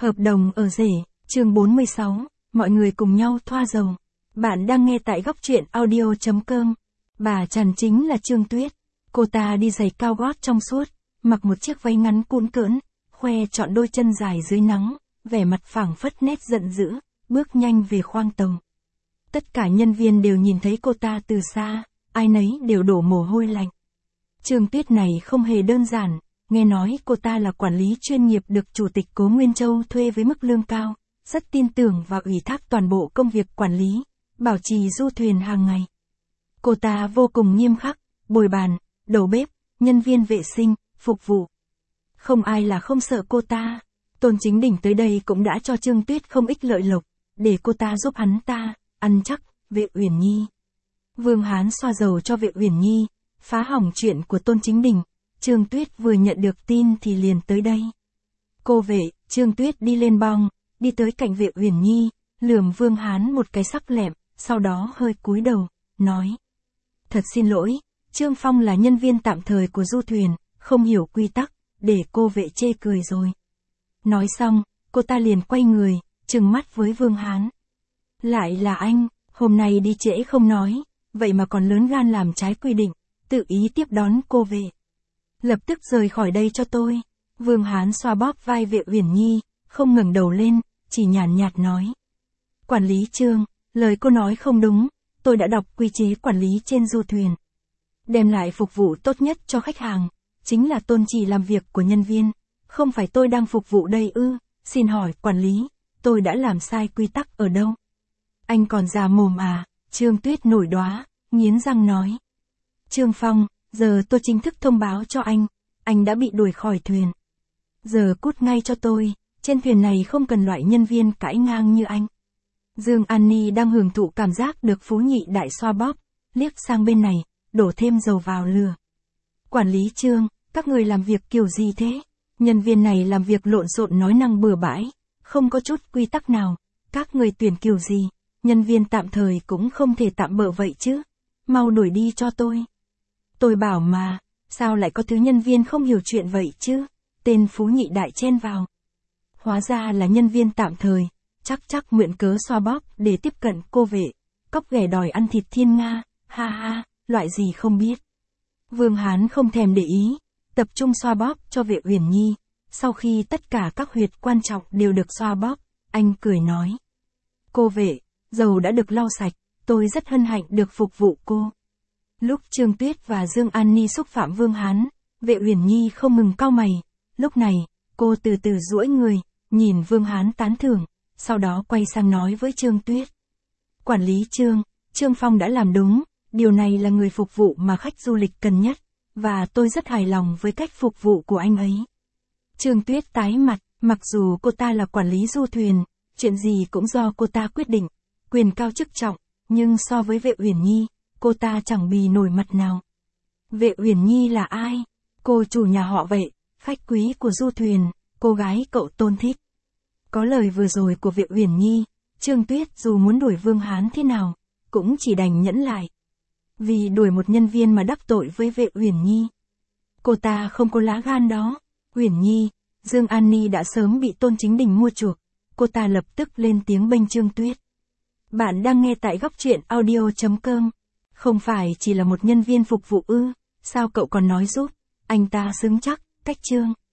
Hợp đồng ở rể, chương 46, mọi người cùng nhau thoa dầu. Bạn đang nghe tại góc truyện audio.com. Bà Trần chính là Trương Tuyết. Cô ta đi giày cao gót trong suốt, mặc một chiếc váy ngắn cũn cỡn, khoe trọn đôi chân dài dưới nắng, vẻ mặt phảng phất nét giận dữ, bước nhanh về khoang tàu. Tất cả nhân viên đều nhìn thấy cô ta từ xa, ai nấy đều đổ mồ hôi lạnh. Trương Tuyết này không hề đơn giản, nghe nói cô ta là quản lý chuyên nghiệp được Chủ tịch Cố Nguyên Châu thuê với mức lương cao, rất tin tưởng và ủy thác toàn bộ công việc quản lý, bảo trì du thuyền hàng ngày. Cô ta vô cùng nghiêm khắc, bồi bàn, đầu bếp, nhân viên vệ sinh, phục vụ. Không ai là không sợ cô ta. Tôn Chính Đỉnh tới đây cũng đã cho Trương Tuyết không ít lợi lộc, để cô ta giúp hắn ta, ăn chắc, Vệ Uyển Nhi. Vương Hán xoa dầu cho Vệ Uyển Nhi, phá hỏng chuyện của Tôn Chính Đỉnh. Trương Tuyết vừa nhận được tin thì liền tới đây. Cô Vệ, Trương Tuyết đi lên bong, đi tới cạnh Vệ Uyển Nhi, lườm Vương Hán một cái sắc lẹm, sau đó hơi cúi đầu, nói. Thật xin lỗi, Trương Phong là nhân viên tạm thời của du thuyền, không hiểu quy tắc, để cô Vệ chê cười rồi. Nói xong, cô ta liền quay người, trừng mắt với Vương Hán. Lại là anh, hôm nay đi trễ không nói, vậy mà còn lớn gan làm trái quy định, tự ý tiếp đón cô Vệ. Lập tức rời khỏi đây cho tôi. Vương Hán xoa bóp vai Vệ Uyển Nhi, không ngẩng đầu lên, chỉ nhàn nhạt nói. Quản lý Trương, lời cô nói không đúng, tôi đã đọc quy chế quản lý trên du thuyền. Đem lại phục vụ tốt nhất cho khách hàng, chính là tôn chỉ làm việc của nhân viên, không phải tôi đang phục vụ đây ư, xin hỏi quản lý, tôi đã làm sai quy tắc ở đâu? Anh còn già mồm à? Trương Tuyết nổi đoá, nghiến răng nói. Trương Phong, giờ tôi chính thức thông báo cho anh đã bị đuổi khỏi thuyền. Giờ cút ngay cho tôi, trên thuyền này không cần loại nhân viên cãi ngang như anh. Dương An Ni đang hưởng thụ cảm giác được Phú Nhị Đại xoa bóp, liếc sang bên này, đổ thêm dầu vào lửa. Quản lý Trương, các người làm việc kiểu gì thế? Nhân viên này làm việc lộn xộn nói năng bừa bãi, không có chút quy tắc nào, các người tuyển kiểu gì? Nhân viên tạm thời cũng không thể tạm bợ vậy chứ, mau đuổi đi cho tôi. Tôi bảo mà, sao lại có thứ nhân viên không hiểu chuyện vậy chứ? Tên Phú Nhị Đại chen vào. Hóa ra là nhân viên tạm thời, chắc mượn cớ xoa bóp để tiếp cận cô Vệ, cóc ghẻ đòi ăn thịt thiên nga, ha ha, loại gì không biết. Vương Hán không thèm để ý, tập trung xoa bóp cho Vệ Uyển Nhi, sau khi tất cả các huyệt quan trọng đều được xoa bóp, anh cười nói. Cô Vệ, dầu đã được lau sạch, tôi rất hân hạnh được phục vụ cô. Lúc Trương Tuyết và Dương An Ni xúc phạm Vương Hán, Vệ Uyển Nhi không ngừng cau mày, lúc này, cô từ từ duỗi người, nhìn Vương Hán tán thưởng, sau đó quay sang nói với Trương Tuyết. Quản lý Trương, Trương Phong đã làm đúng, điều này là người phục vụ mà khách du lịch cần nhất, và tôi rất hài lòng với cách phục vụ của anh ấy. Trương Tuyết tái mặt, mặc dù cô ta là quản lý du thuyền, chuyện gì cũng do cô ta quyết định, quyền cao chức trọng, nhưng so với Vệ Uyển Nhi, cô ta chẳng bì nổi mặt nào. Vệ Uyển Nhi là ai? Cô chủ nhà họ Vệ, khách quý của du thuyền, cô gái cậu Tôn thích. Có lời vừa rồi của Vệ Uyển Nhi, Trương Tuyết dù muốn đuổi Vương Hán thế nào, cũng chỉ đành nhẫn lại. Vì đuổi một nhân viên mà đắc tội với Vệ Uyển Nhi. Cô ta không có lá gan đó. Uyển Nhi, Dương An Ni đã sớm bị Tôn Chính Đỉnh mua chuộc. Cô ta lập tức lên tiếng bênh Trương Tuyết. Bạn đang nghe tại góc truyện audio.com. Không phải chỉ là một nhân viên phục vụ ư, sao cậu còn nói giúp, anh ta xứng chắc, cách Trương.